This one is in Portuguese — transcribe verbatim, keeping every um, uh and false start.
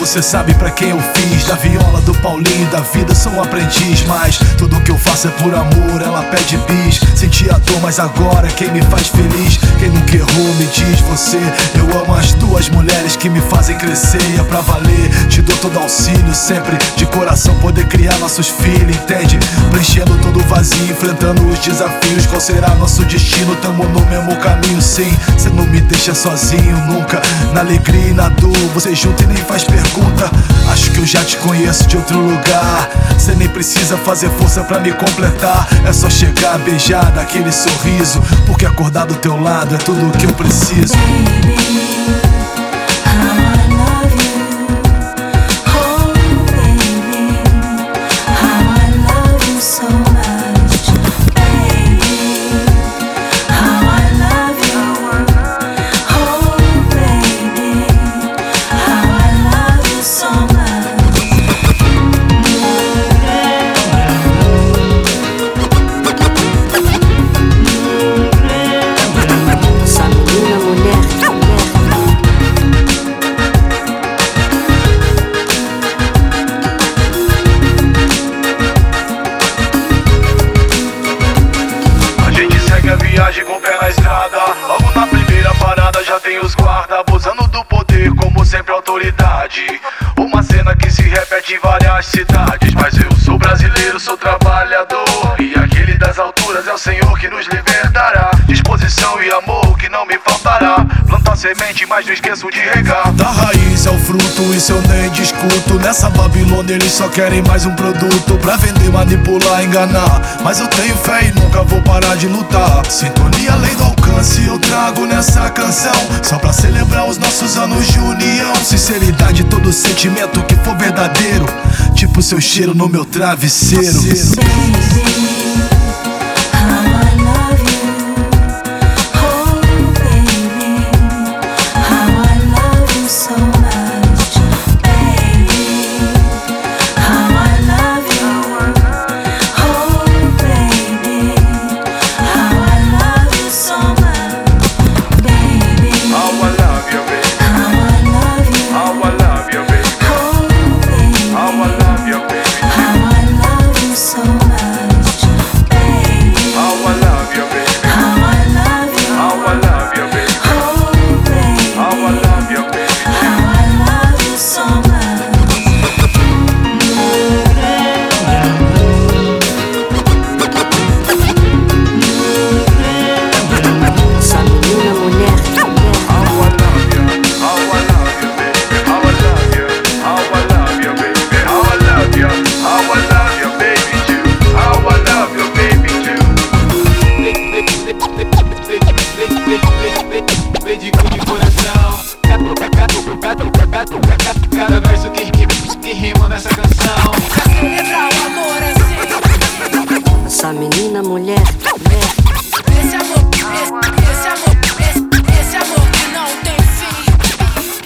você sabe pra quem eu fiz. Da viola, do Paulinho, da vida sou um aprendiz. Mas tudo que eu faço é por amor, ela pede bis. Senti a dor, mas agora quem me faz feliz. Quem nunca errou me diz você. Eu amo as duas mulheres que me fazem crescer. E é pra valer, te dou todo auxílio sempre. De coração poder criar nossos filhos, entende? Preenchendo todo o vazio, enfrentando os desafios. Qual será nosso destino? Tamo no mesmo caminho, sim. Cê não me deixa sozinho nunca. Na alegria e na dor, você junta e nem faz pergunta. Acho que eu já te conheço de outro lugar. Cê nem precisa fazer força pra me completar. É só chegar, beijar, dar aquele sorriso. Porque acordar do teu lado é tudo o que eu preciso. Viagem com o pé na estrada, logo na primeira parada já tem os guarda, abusando do poder como sempre autoridade. Uma cena que se repete em várias cidades. Mas eu sou brasileiro, sou trabalhador, e aquele das alturas é o Senhor que nos libertará. Disposição e amor que não me faltará. Plantar semente, mas não esqueço de regar. Da raiz é o fruto, isso eu nem discuto. Nessa Babilônia eles só querem mais um produto pra vender, manipular, enganar. Mas eu tenho fé e nunca vou parar de lutar. Sintonia além do alcance eu trago nessa canção, só pra celebrar os nossos anos de união. Sinceridade, todo sentimento que for verdadeiro, tipo seu cheiro no meu travesseiro. Dedico de coração cada verso que, que, que rima nessa canção. Essa menina mulher